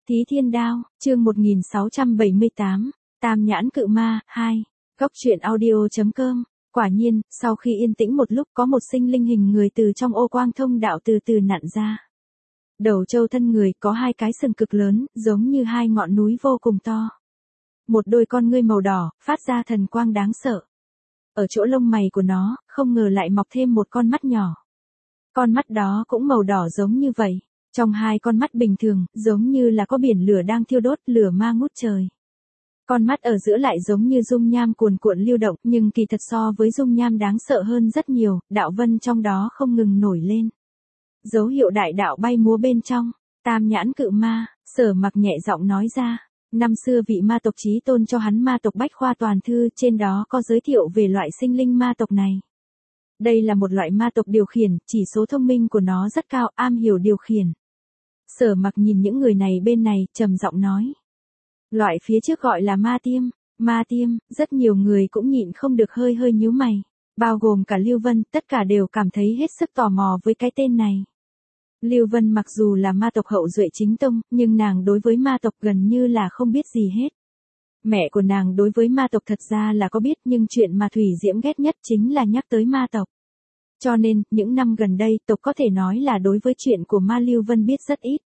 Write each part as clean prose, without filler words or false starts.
Thí Thiên Đao, chương 1678, Tam Nhãn Cự Ma, 2, Góc truyện audio.com. Quả nhiên, sau khi yên tĩnh một lúc có một sinh linh hình người từ trong ô quang thông đạo từ từ nặn ra. Đầu trâu thân người có hai cái sừng cực lớn, giống như hai ngọn núi vô cùng to. Một đôi con ngươi màu đỏ, phát ra thần quang đáng sợ. Ở chỗ lông mày của nó, không ngờ lại mọc thêm một con mắt nhỏ. Con mắt đó cũng màu đỏ giống như vậy. Trong hai con mắt bình thường, giống như là có biển lửa đang thiêu đốt, lửa ma ngút trời. Con mắt ở giữa lại giống như dung nham cuồn cuộn lưu động, nhưng kỳ thật so với dung nham đáng sợ hơn rất nhiều, đạo vân trong đó không ngừng nổi lên. Dấu hiệu đại đạo bay múa bên trong. Tam Nhãn Cự Ma, Sở Mặc nhẹ giọng nói ra. Năm xưa vị ma tộc chí tôn cho hắn ma tộc Bách Khoa Toàn Thư, trên đó có giới thiệu về loại sinh linh ma tộc này. Đây là một loại ma tộc điều khiển, chỉ số thông minh của nó rất cao, am hiểu điều khiển. Sở Mặc nhìn những người này bên này, trầm giọng nói. Loại phía trước gọi là ma tiêm. Ma tiêm, rất nhiều người cũng nhịn không được hơi nhíu mày. Bao gồm cả Lưu Vân, tất cả đều cảm thấy hết sức tò mò với cái tên này. Lưu Vân mặc dù là ma tộc hậu duệ chính tông, nhưng nàng đối với ma tộc gần như là không biết gì hết. Mẹ của nàng đối với ma tộc thật ra là có biết, nhưng chuyện mà Thủy Diễm ghét nhất chính là nhắc tới ma tộc. Cho nên, những năm gần đây, tộc có thể nói là đối với chuyện của ma Lưu Vân biết rất ít.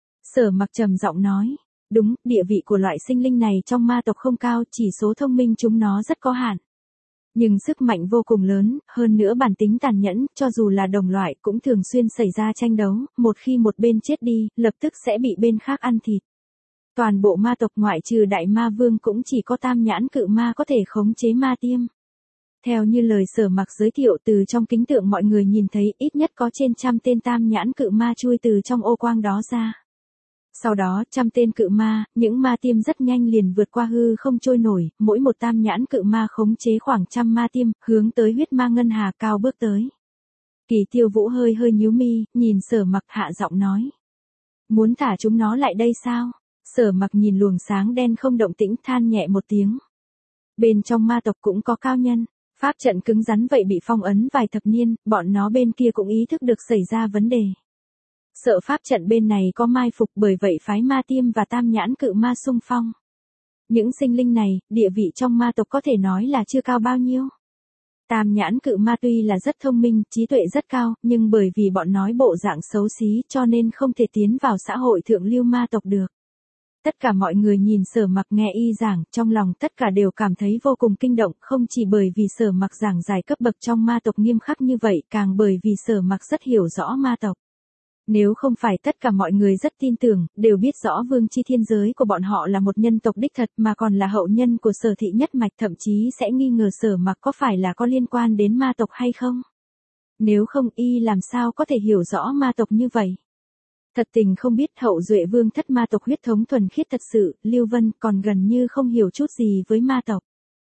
Sở Mặc trầm giọng nói, đúng, địa vị của loại sinh linh này trong ma tộc không cao, chỉ số thông minh chúng nó rất có hạn. Nhưng sức mạnh vô cùng lớn, hơn nữa bản tính tàn nhẫn, cho dù là đồng loại cũng thường xuyên xảy ra tranh đấu, một khi một bên chết đi, lập tức sẽ bị bên khác ăn thịt. Toàn bộ ma tộc ngoại trừ Đại Ma Vương cũng chỉ có Tam Nhãn Cự Ma có thể khống chế ma tiêm. Theo như lời Sở Mặc giới thiệu, từ trong kính tượng mọi người nhìn thấy ít nhất có trên 100 tên Tam Nhãn Cự Ma chui từ trong ô quang đó ra. Sau đó 100 tên cự ma, những ma tiêm rất nhanh liền vượt qua hư không trôi nổi, mỗi một Tam Nhãn Cự Ma khống chế khoảng 100 ma tiêm, hướng tới huyết ma ngân hà cao bước tới. Kỳ Tiêu Vũ hơi nhíu mi, nhìn Sở Mặc hạ giọng nói. Muốn thả chúng nó lại đây sao? Sở Mặc nhìn luồng sáng đen không động tĩnh, than nhẹ một tiếng. Bên trong ma tộc cũng có cao nhân, pháp trận cứng rắn vậy bị phong ấn vài thập niên, bọn nó bên kia cũng ý thức được xảy ra vấn đề. Sợ pháp trận bên này có mai phục, bởi vậy phái ma tiêm và Tam Nhãn Cự Ma xung phong. Những sinh linh này, địa vị trong ma tộc có thể nói là chưa cao bao nhiêu. Tam Nhãn Cự Ma tuy là rất thông minh, trí tuệ rất cao, nhưng bởi vì bọn nói bộ dạng xấu xí cho nên không thể tiến vào xã hội thượng lưu ma tộc được. Tất cả mọi người nhìn Sở Mặc nghe y giảng, trong lòng tất cả đều cảm thấy vô cùng kinh động, không chỉ bởi vì Sở Mặc giảng giải cấp bậc trong ma tộc nghiêm khắc như vậy, càng bởi vì Sở Mặc rất hiểu rõ ma tộc. Nếu không phải tất cả mọi người rất tin tưởng, đều biết rõ Vương Chi Thiên giới của bọn họ là một nhân tộc đích thật mà còn là hậu nhân của Sở thị nhất mạch, thậm chí sẽ nghi ngờ Sở Mặc có phải là có liên quan đến ma tộc hay không. Nếu không, y làm sao có thể hiểu rõ ma tộc như vậy. Thật tình không biết hậu duệ vương thất ma tộc huyết thống thuần khiết thật sự, Lưu Vân còn gần như không hiểu chút gì với ma tộc.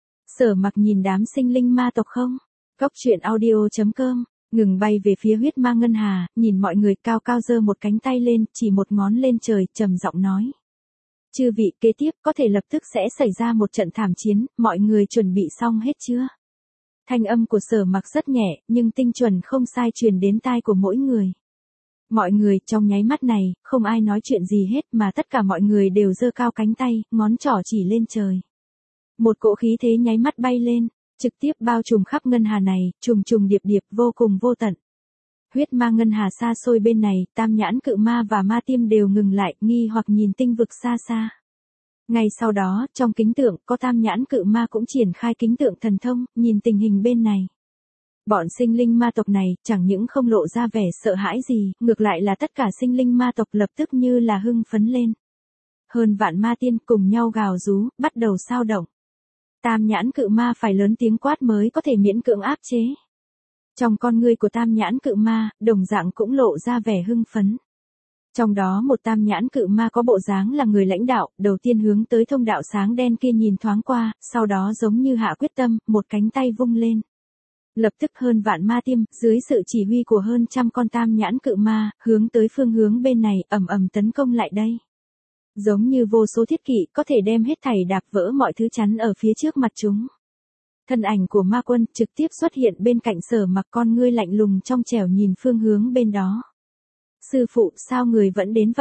Sở Mặc nhìn đám sinh linh ma tộc không? Góc truyện audio.com. Ngừng bay về phía huyết ma ngân hà, nhìn mọi người cao cao giơ một cánh tay lên, chỉ một ngón lên trời, trầm giọng nói. Chư vị, kế tiếp có thể lập tức sẽ xảy ra một trận thảm chiến, mọi người chuẩn bị xong hết chưa? Thanh âm của Sở Mặc rất nhẹ, nhưng tinh chuẩn không sai truyền đến tai của mỗi người. Mọi người trong nháy mắt này, không ai nói chuyện gì hết mà tất cả mọi người đều giơ cao cánh tay, ngón trỏ chỉ lên trời. Một cỗ khí thế nháy mắt bay lên. Trực tiếp bao trùm khắp ngân hà này, trùng điệp vô cùng vô tận. Huyết ma ngân hà xa xôi bên này, Tam Nhãn Cự Ma và ma tiêm đều ngừng lại, nghi hoặc nhìn tinh vực xa xa. Ngay sau đó, trong kính tượng, có Tam Nhãn Cự Ma cũng triển khai kính tượng thần thông, nhìn tình hình bên này. Bọn sinh linh ma tộc này, chẳng những không lộ ra vẻ sợ hãi gì, ngược lại là tất cả sinh linh ma tộc lập tức như là hưng phấn lên. Hơn vạn ma tiên cùng nhau gào rú, bắt đầu sao động. Tam Nhãn Cự Ma phải lớn tiếng quát mới có thể miễn cưỡng áp chế. Trong con ngươi của Tam Nhãn Cự Ma, đồng dạng cũng lộ ra vẻ hưng phấn. Trong đó một Tam Nhãn Cự Ma có bộ dáng là người lãnh đạo, đầu tiên hướng tới thông đạo sáng đen kia nhìn thoáng qua, sau đó giống như hạ quyết tâm, một cánh tay vung lên. Lập tức hơn vạn ma tiêm, dưới sự chỉ huy của hơn 100 con Tam Nhãn Cự Ma, hướng tới phương hướng bên này, ầm tấn công lại đây. Giống như vô số thiết kỵ có thể đem hết thảy đạp vỡ mọi thứ chắn ở phía trước mặt chúng. Thân ảnh của ma quân trực tiếp xuất hiện bên cạnh Sở Mặc, con ngươi lạnh lùng trong trẻo nhìn phương hướng bên đó. Sư phụ, sao người vẫn đến vậy?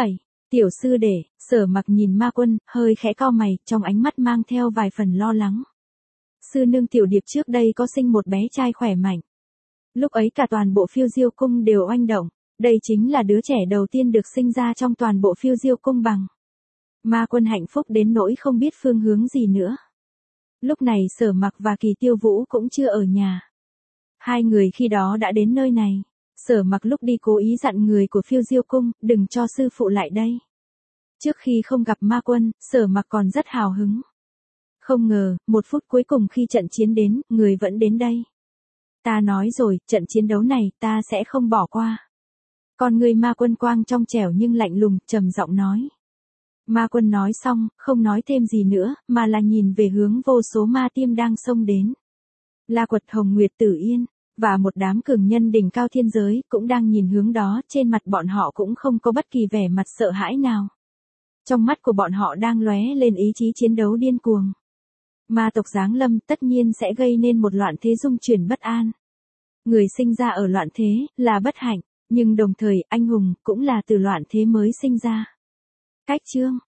Tiểu sư đệ, Sở Mặc nhìn Ma Quân, hơi khẽ cau mày, trong ánh mắt mang theo vài phần lo lắng. Sư nương Tiểu Điệp trước đây có sinh một bé trai khỏe mạnh. Lúc ấy cả toàn bộ Phiêu Diêu cung đều oanh động, đây chính là đứa trẻ đầu tiên được sinh ra trong toàn bộ Phiêu Diêu cung bằng. Ma Quân hạnh phúc đến nỗi không biết phương hướng gì nữa. Lúc này Sở Mặc và Kỳ Tiêu Vũ cũng chưa ở nhà. Hai người khi đó đã đến nơi này. Sở Mặc lúc đi cố ý dặn người của Phiêu Diêu cung, đừng cho sư phụ lại đây. Trước khi không gặp Ma Quân, Sở Mặc còn rất hào hứng. Không ngờ, 1 phút cuối cùng khi trận chiến đến, người vẫn đến đây. Ta nói rồi, trận chiến đấu này, ta sẽ không bỏ qua. Con người Ma Quân quang trong trẻo nhưng lạnh lùng, trầm giọng nói. Ma Quân nói xong, không nói thêm gì nữa, mà là nhìn về hướng vô số ma tiêm đang xông đến. La Quật, Hồng Nguyệt, Tử Yên, và một đám cường nhân đỉnh cao thiên giới, cũng đang nhìn hướng đó, trên mặt bọn họ cũng không có bất kỳ vẻ mặt sợ hãi nào. Trong mắt của bọn họ đang lóe lên ý chí chiến đấu điên cuồng. Ma tộc giáng lâm tất nhiên sẽ gây nên một loạn thế dung chuyển bất an. Người sinh ra ở loạn thế, là bất hạnh, nhưng đồng thời anh hùng cũng là từ loạn thế mới sinh ra. Cách chương